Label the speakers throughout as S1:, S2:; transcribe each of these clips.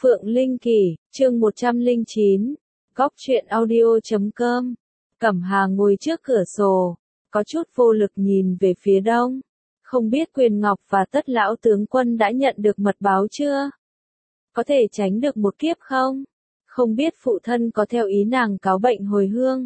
S1: Phượng Linh Kỳ, chương 109, Góc truyện audio.com. Cẩm Hà ngồi trước cửa sổ, có chút vô lực nhìn về phía đông. Không biết Quyền Ngọc và Tất lão tướng quân đã nhận được mật báo chưa? Có thể tránh được một kiếp không? Không biết phụ thân có theo ý nàng cáo bệnh hồi hương.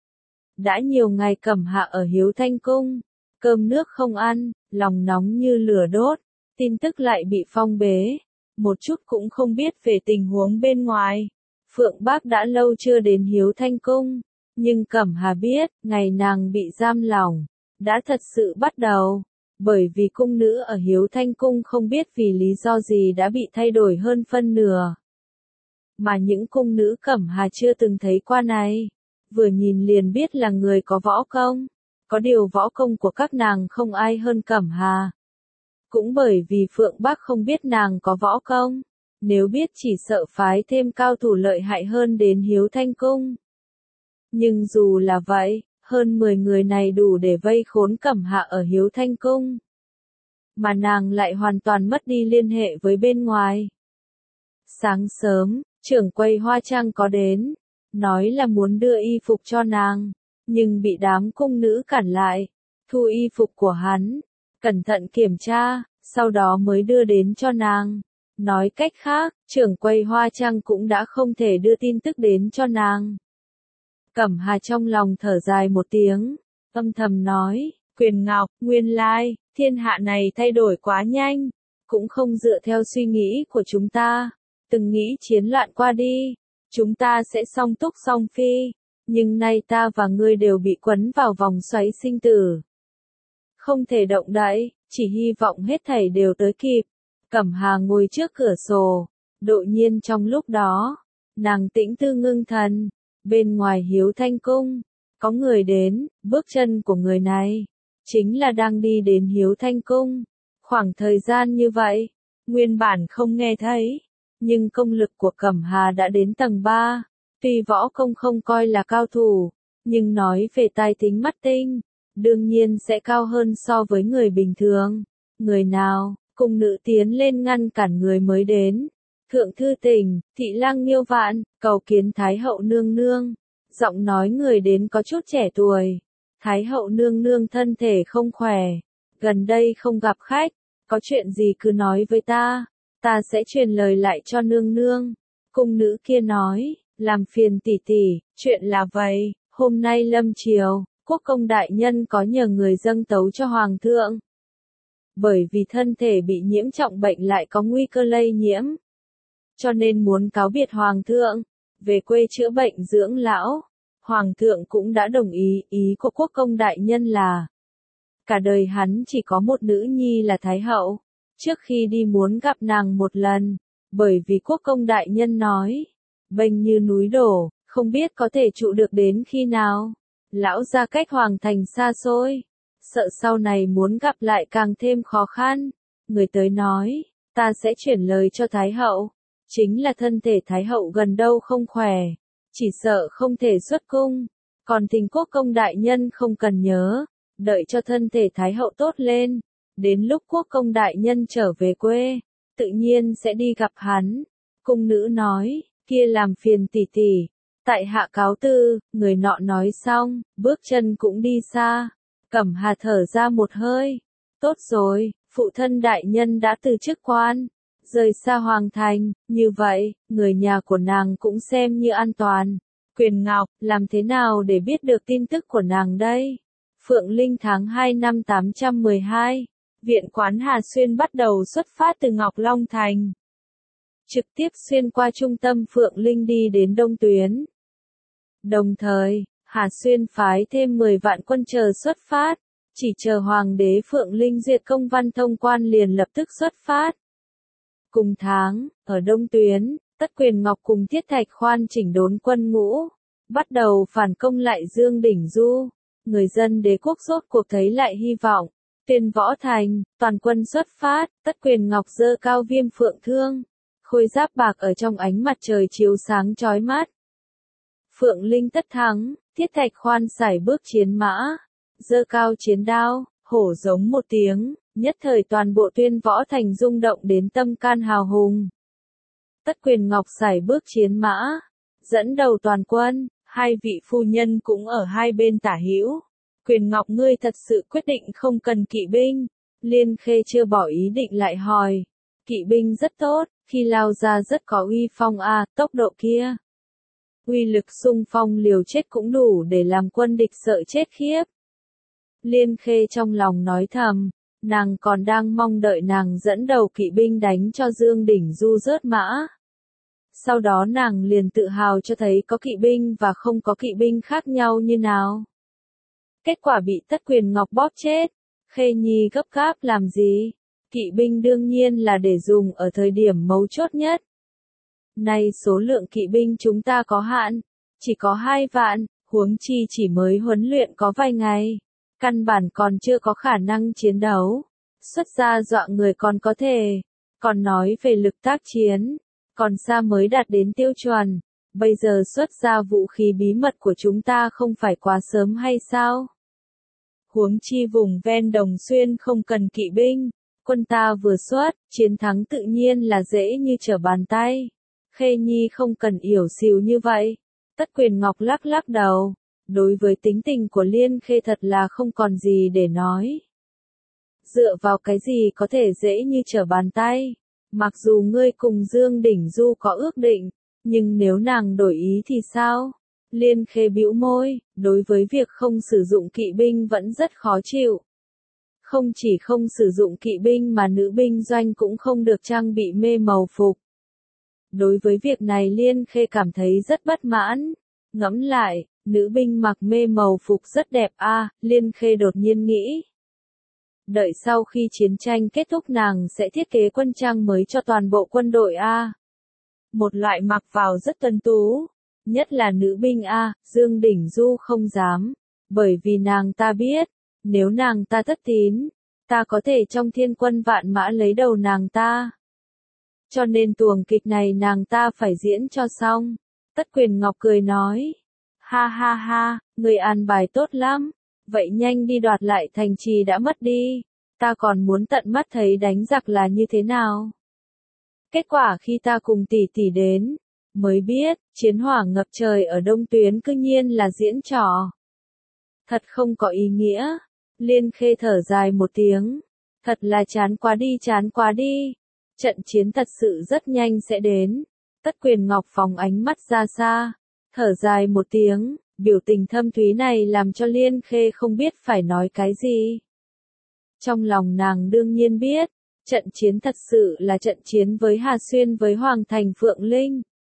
S1: Đã nhiều ngày Cẩm Hà ở Hiếu Thanh Cung, cơm nước không ăn, lòng nóng như lửa đốt, tin tức lại bị phong bế. Một chút cũng không biết về tình huống bên ngoài. Phượng Bác đã lâu chưa đến Hiếu Thanh Cung, nhưng Cẩm Hà biết, ngày nàng bị giam lỏng, đã thật sự bắt đầu. Bởi vì cung nữ ở Hiếu Thanh Cung không biết vì lý do gì đã bị thay đổi hơn phân nửa. Mà những cung nữ Cẩm Hà chưa từng thấy qua này, vừa nhìn liền biết là người có võ công. Có điều võ công của các nàng không ai hơn Cẩm Hà. Cũng bởi vì Phượng Bác không biết nàng có võ công, nếu biết chỉ sợ phái thêm cao thủ lợi hại hơn đến Hiếu Thanh Cung. Nhưng dù là vậy, hơn 10 người này đủ để vây khốn Cẩm Hà ở Hiếu Thanh Cung. Mà nàng lại hoàn toàn mất đi liên hệ với bên ngoài. Sáng sớm, trưởng quầy Hoa Trang có đến, nói là muốn đưa y phục cho nàng, nhưng bị đám cung nữ cản lại, thu y phục của hắn. Cẩn thận kiểm tra, sau đó mới đưa đến cho nàng. Nói cách khác, trưởng quầy Hoa Trang cũng đã không thể đưa tin tức đến cho nàng. Cẩm Hà trong lòng thở dài một tiếng, âm thầm nói, Quyền Ngọc, nguyên lai, thiên hạ này thay đổi quá nhanh, cũng không dựa theo suy nghĩ của chúng ta. Từng nghĩ chiến loạn qua đi, chúng ta sẽ song túc song phi, nhưng nay ta và ngươi đều bị quấn vào vòng xoáy sinh tử. Không thể động đậy, chỉ hy vọng hết thảy đều tới kịp. Cẩm Hà ngồi trước cửa sổ, đột nhiên trong lúc đó, nàng tĩnh tư ngưng thần, bên ngoài Hiếu Thanh Cung, có người đến, bước chân của người này, chính là đang đi đến Hiếu Thanh Cung. Khoảng thời gian như vậy, nguyên bản không nghe thấy, nhưng công lực của Cẩm Hà đã đến tầng 3, tuy võ công không coi là cao thủ, nhưng nói về tài tính mắt tinh, đương nhiên sẽ cao hơn so với người bình thường. Người nào, cung nữ tiến lên ngăn cản người mới đến. Thượng thư tỉnh, thị lang Nghiêu Vạn, cầu kiến Thái hậu nương nương. Giọng nói người đến có chút trẻ tuổi. Thái hậu nương nương thân thể không khỏe, gần đây không gặp khách, có chuyện gì cứ nói với ta sẽ truyền lời lại cho nương nương. Cung nữ kia nói, làm phiền tỷ tỷ, chuyện là vậy, hôm nay lâm triều, quốc công đại nhân có nhờ người dâng tấu cho hoàng thượng. Bởi vì thân thể bị nhiễm trọng bệnh lại có nguy cơ lây nhiễm, cho nên muốn cáo biệt hoàng thượng, về quê chữa bệnh dưỡng lão. Hoàng thượng cũng đã đồng ý của quốc công đại nhân là cả đời hắn chỉ có một nữ nhi là Thái hậu. Trước khi đi muốn gặp nàng một lần, bởi vì quốc công đại nhân nói, bênh như núi đổ, không biết có thể trụ được đến khi nào. Lão gia cách hoàng thành xa xôi, sợ sau này muốn gặp lại càng thêm khó khăn. Người tới nói, ta sẽ chuyển lời cho Thái hậu, chính là thân thể Thái hậu gần đâu không khỏe, chỉ sợ không thể xuất cung. Còn thỉnh quốc công đại nhân không cần nhớ, đợi cho thân thể Thái hậu tốt lên, đến lúc quốc công đại nhân trở về quê, tự nhiên sẽ đi gặp hắn. Cung nữ nói, kia làm phiền tỷ tỷ, tại hạ cáo từ. Người nọ nói xong, bước chân cũng đi xa. Cẩm Hà thở ra một hơi, tốt rồi, phụ thân đại nhân đã từ chức quan, rời xa hoàng thành, như vậy, người nhà của nàng cũng xem như an toàn. Quyền Ngọc, làm thế nào để biết được tin tức của nàng đây? Phượng Linh tháng 2 năm 812, viện quán Hà Xuyên bắt đầu xuất phát từ Ngọc Long Thành. Trực tiếp xuyên qua trung tâm Phượng Linh đi đến Đông Tuyến. Đồng thời, Hà Xuyên phái thêm 10 vạn quân chờ xuất phát, chỉ chờ Hoàng đế Phượng Linh duyệt công văn thông quan liền lập tức xuất phát. Cùng tháng, ở Đông Tuyến, Tất Quyền Ngọc cùng Thiết Thạch Khoan chỉnh đốn quân ngũ, bắt đầu phản công lại Dương Đỉnh Du. Người dân đế quốc rốt cuộc thấy lại hy vọng. Tuyên Võ Thành, toàn quân xuất phát, Tất Quyền Ngọc giơ cao viêm phượng thương, khôi giáp bạc ở trong ánh mặt trời chiếu sáng chói mắt. Phượng Linh tất thắng, Thiết Thạch Khoan sải bước chiến mã, giơ cao chiến đao, hổ giống một tiếng, nhất thời toàn bộ Tuyên Võ Thành rung động đến tâm can hào hùng. Tất Quyền Ngọc sải bước chiến mã, dẫn đầu toàn quân, hai vị phu nhân cũng ở hai bên tả hữu. Quyền Ngọc ngươi thật sự quyết định không cần kỵ binh. Liên Khê chưa bỏ ý định lại hỏi. Kỵ binh rất tốt, khi lao ra rất có uy phong tốc độ kia. Uy lực xung phong liều chết cũng đủ để làm quân địch sợ chết khiếp. Liên Khê trong lòng nói thầm, nàng còn đang mong đợi nàng dẫn đầu kỵ binh đánh cho Dương Đỉnh Du rớt mã. Sau đó nàng liền tự hào cho thấy có kỵ binh và không có kỵ binh khác nhau như nào. Kết quả bị Tất Quyền Ngọc bóp chết. Khê Nhi gấp gáp làm gì? Kỵ binh đương nhiên là để dùng ở thời điểm mấu chốt nhất. Nay số lượng kỵ binh chúng ta có hạn, chỉ có 2 vạn, huống chi chỉ mới huấn luyện có vài ngày. Căn bản còn chưa có khả năng chiến đấu. Xuất ra dọa người còn có thể. Còn nói về lực tác chiến, còn xa mới đạt đến tiêu chuẩn. Bây giờ xuất ra vũ khí bí mật của chúng ta không phải quá sớm hay sao? Huống chi vùng ven Đồng Xuyên không cần kỵ binh, quân ta vừa xuất, chiến thắng tự nhiên là dễ như trở bàn tay. Khê Nhi không cần yểu xìu như vậy. Tất Quyền Ngọc lắc lắc đầu, đối với tính tình của Liên Khê thật là không còn gì để nói. Dựa vào cái gì có thể dễ như trở bàn tay? Mặc dù ngươi cùng Dương Đỉnh Du có ước định, nhưng nếu nàng đổi ý thì sao? Liên Khê bĩu môi, đối với việc không sử dụng kỵ binh vẫn rất khó chịu. Không chỉ không sử dụng kỵ binh mà nữ binh doanh cũng không được trang bị mê màu phục. Đối với việc này Liên Khê cảm thấy rất bất mãn. Ngẫm lại, nữ binh mặc mê màu phục rất đẹp Liên Khê đột nhiên nghĩ. Đợi sau khi chiến tranh kết thúc nàng sẽ thiết kế quân trang mới cho toàn bộ quân đội Một loại mặc vào rất tuấn tú. Nhất là nữ binh Dương Đỉnh Du không dám. Bởi vì nàng ta biết, nếu nàng ta thất tín, ta có thể trong thiên quân vạn mã lấy đầu nàng ta. Cho nên tuồng kịch này nàng ta phải diễn cho xong. Tất Quyền Ngọc cười nói. Ha ha ha, người an bài tốt lắm. Vậy nhanh đi đoạt lại thành trì đã mất đi. Ta còn muốn tận mắt thấy đánh giặc là như thế nào. Kết quả khi ta cùng tỷ tỷ đến, mới biết, chiến hỏa ngập trời ở Đông Tuyến cư nhiên là diễn trò. Thật không có ý nghĩa. Liên Khê thở dài một tiếng. Thật là chán quá đi. Trận chiến thật sự rất nhanh sẽ đến. Tất Quyền Ngọc phóng ánh mắt ra xa. Thở dài một tiếng, biểu tình thâm thúy này làm cho Liên Khê không biết phải nói cái gì. Trong lòng nàng đương nhiên biết, trận chiến thật sự là trận chiến với Hà Xuyên với Hoàng Thành Phượng Linh.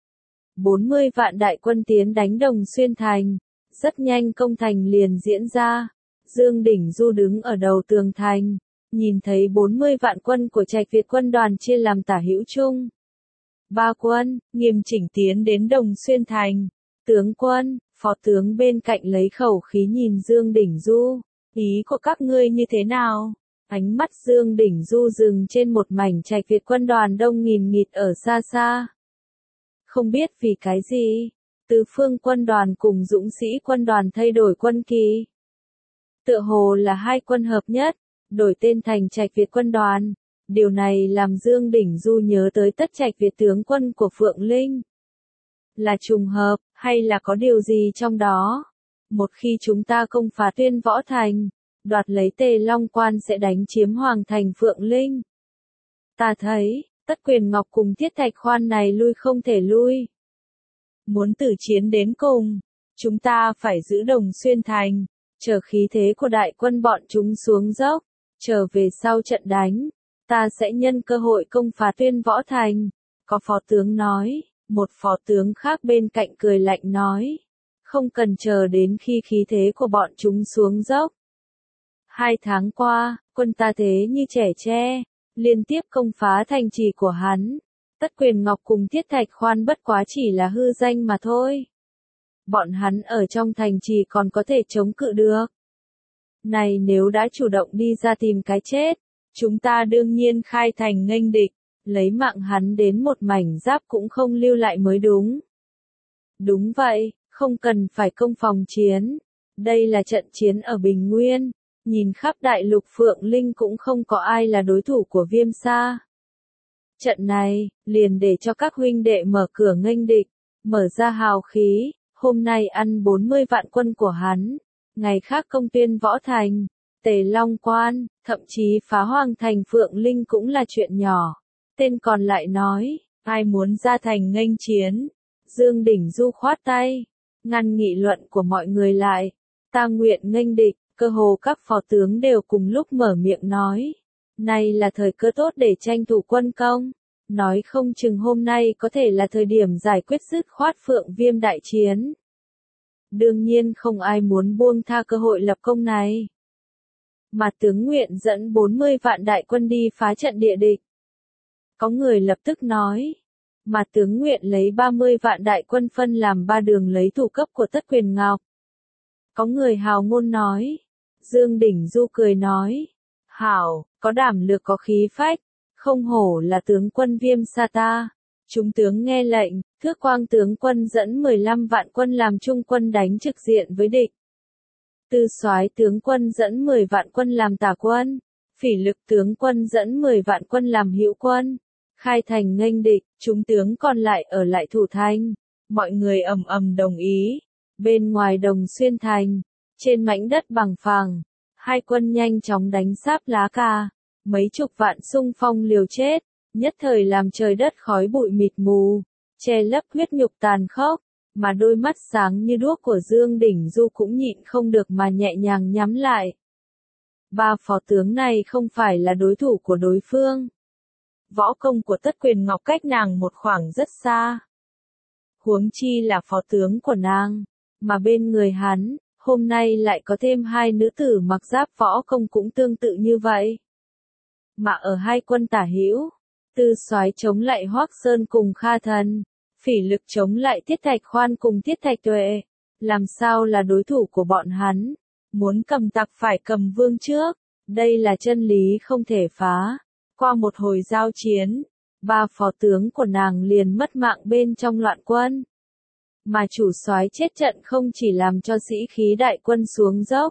S1: 40 vạn đại quân tiến đánh Đồng Xuyên thành. Rất nhanh công thành liền diễn ra. Dương Đỉnh Du đứng ở đầu tường thành. Nhìn thấy 40 vạn quân của Trạch Việt quân đoàn chia làm tả hữu chung. 3 quân, nghiêm chỉnh tiến đến Đồng Xuyên thành. Tướng quân, phó tướng bên cạnh lấy khẩu khí nhìn Dương Đỉnh Du. Ý của các ngươi như thế nào? Ánh mắt Dương Đỉnh Du dừng trên một mảnh Trạch Việt quân đoàn đông nghìn nghịt ở xa xa. Không biết vì cái gì, Tứ Phương quân đoàn cùng Dũng sĩ quân đoàn thay đổi quân kỳ. Tựa hồ là hai quân hợp nhất, đổi tên thành Trạch Việt quân đoàn. Điều này làm Dương Đỉnh Du nhớ tới Tất Trạch Việt tướng quân của Phượng Linh. Là trùng hợp, hay là có điều gì trong đó? Một khi chúng ta công phá Tuyên Võ Thành, đoạt lấy Tề Long Quan sẽ đánh chiếm Hoàng Thành Phượng Linh. Ta thấy, Tất Quyền Ngọc cùng Thiết Thạch Khoan này lui không thể lui. Muốn tử chiến đến cùng, chúng ta phải giữ Đồng Xuyên thành, chờ khí thế của đại quân bọn chúng xuống dốc, trở về sau trận đánh, ta sẽ nhân cơ hội công phá Tuyên Võ Thành. Có phó tướng nói, một phó tướng khác bên cạnh cười lạnh nói, không cần chờ đến khi khí thế của bọn chúng xuống dốc. 2 tháng qua, quân ta thế như trẻ tre, liên tiếp công phá thành trì của hắn. Tất Quyền Ngọc cùng Thiết Thạch Khoan bất quá chỉ là hư danh mà thôi. Bọn hắn ở trong thành trì còn có thể chống cự được. Này nếu đã chủ động đi ra tìm cái chết, chúng ta đương nhiên khai thành nghênh địch, lấy mạng hắn đến một mảnh giáp cũng không lưu lại mới đúng. Đúng vậy, không cần phải công phòng chiến. Đây là trận chiến ở Bình Nguyên. Nhìn khắp đại lục Phượng Linh cũng không có ai là đối thủ của Viêm Sa. Trận này, liền để cho các huynh đệ mở cửa nghênh địch, mở ra hào khí, hôm nay ăn 40 vạn quân của hắn, ngày khác công tuyên Võ Thành, Tề Long Quan, thậm chí phá Hoàng Thành Phượng Linh cũng là chuyện nhỏ. Tên còn lại nói, ai muốn ra thành nghênh chiến? Dương Đỉnh Du khoát tay, ngăn nghị luận của mọi người lại, ta nguyện nghênh địch, cơ hồ các phó tướng đều cùng lúc mở miệng nói. Này là thời cơ tốt để tranh thủ quân công, nói không chừng hôm nay có thể là thời điểm giải quyết dứt khoát Phượng Viêm đại chiến. Đương nhiên không ai muốn buông tha cơ hội lập công này. Mà tướng nguyện dẫn 40 vạn đại quân đi phá trận địa địch. Có người lập tức nói, mà tướng nguyện lấy 30 vạn đại quân phân làm 3 đường lấy thủ cấp của Tất Quyền Ngọc. Có người hào ngôn nói, Dương Đỉnh Du cười nói, hảo, có đảm lược có khí phách, không hổ là tướng quân Viêm Sa ta. Chúng tướng nghe lệnh, Thước Quang tướng quân dẫn 15 vạn quân làm trung quân đánh trực diện với địch. Tư Soái tướng quân dẫn 10 vạn quân làm tả quân, Phỉ Lực tướng quân dẫn 10 vạn quân làm hữu quân. Khai thành nghênh địch, chúng tướng còn lại ở lại thủ thành. Mọi người ầm ầm đồng ý. Bên ngoài Đồng Xuyên thành, trên mảnh đất bằng phẳng, hai quân nhanh chóng đánh sáp lá cà, mấy chục vạn xung phong liều chết, nhất thời làm trời đất khói bụi mịt mù, che lấp huyết nhục tàn khốc, mà đôi mắt sáng như đuốc của Dương Đỉnh Du cũng nhịn không được mà nhẹ nhàng nhắm lại. Ba phó tướng này không phải là đối thủ của đối phương. Võ công của Tất Quyền Ngọc cách nàng một khoảng rất xa. Huống chi là phó tướng của nàng, mà bên người hắn, hôm nay lại có thêm hai nữ tử mặc giáp võ công cũng tương tự như vậy. Mà ở hai quân tả hữu, Tư Soái chống lại Hoắc Sơn cùng Kha Thần, Phỉ Lực chống lại Tiết Thạch Khoan cùng Tiết Thạch Tuệ, làm sao là đối thủ của bọn hắn, muốn cầm tặc phải cầm vương trước, đây là chân lý không thể phá. Qua một hồi giao chiến, ba phó tướng của nàng liền mất mạng bên trong loạn quân. Mà chủ soái chết trận không chỉ làm cho sĩ khí đại quân xuống dốc.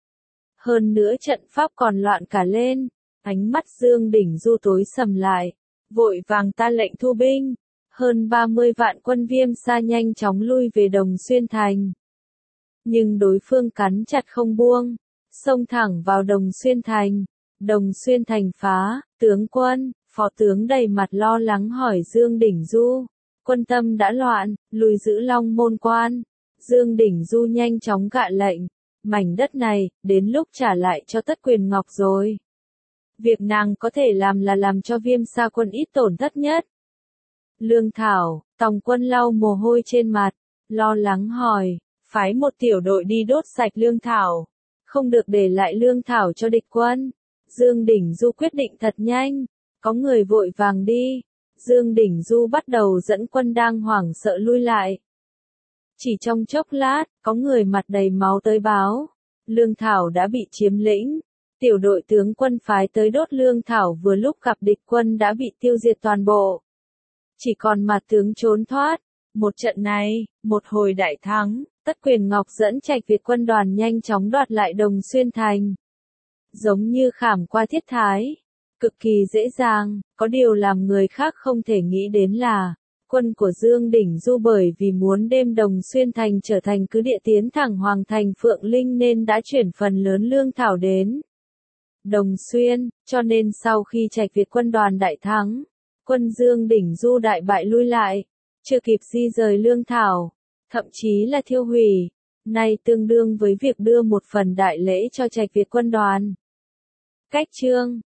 S1: Hơn nữa trận pháp còn loạn cả lên, ánh mắt Dương Đỉnh Du tối sầm lại, vội vàng ta lệnh thu binh. Hơn 30 vạn quân Viêm Sa nhanh chóng lui về Đồng Xuyên thành. Nhưng đối phương cắn chặt không buông, xông thẳng vào Đồng Xuyên thành. Đồng Xuyên thành phá, tướng quân, phó tướng đầy mặt lo lắng hỏi Dương Đỉnh Du. Quân tâm đã loạn, lùi giữ Long Môn quan. Dương Đỉnh Du nhanh chóng gạ lệnh. Mảnh đất này, đến lúc trả lại cho Tất Quyền Ngọc rồi. Việc nàng có thể làm là làm cho Viêm Sa quân ít tổn thất nhất. Lương Thảo, Tòng Quân lau mồ hôi trên mặt, lo lắng hỏi, phái một tiểu đội đi đốt sạch Lương Thảo. Không được để lại Lương Thảo cho địch quân. Dương Đỉnh Du quyết định thật nhanh, có người vội vàng đi. Dương Đỉnh Du bắt đầu dẫn quân đang hoảng sợ lui lại. Chỉ trong chốc lát, có người mặt đầy máu tới báo. Lương Thảo đã bị chiếm lĩnh. Tiểu đội tướng quân phái tới đốt Lương Thảo vừa lúc gặp địch quân đã bị tiêu diệt toàn bộ. Chỉ còn mặt tướng trốn thoát. Một trận này, một hồi đại thắng, Tất Quyền Ngọc dẫn Trạch Việt quân đoàn nhanh chóng đoạt lại Đồng Xuyên thành. Giống như khảm qua thiết thái. Cực kỳ dễ dàng, có điều làm người khác không thể nghĩ đến là, quân của Dương Đỉnh Du bởi vì muốn đem Đồng Xuyên thành trở thành cứ địa tiến thẳng Hoàng thành Phượng Linh nên đã chuyển phần lớn lương thảo đến Đồng Xuyên, cho nên sau khi Trạch Việt quân đoàn đại thắng, quân Dương Đỉnh Du đại bại lui lại, chưa kịp di rời lương thảo, thậm chí là thiêu hủy, này tương đương với việc đưa một phần đại lễ cho Trạch Việt quân đoàn. Cách chương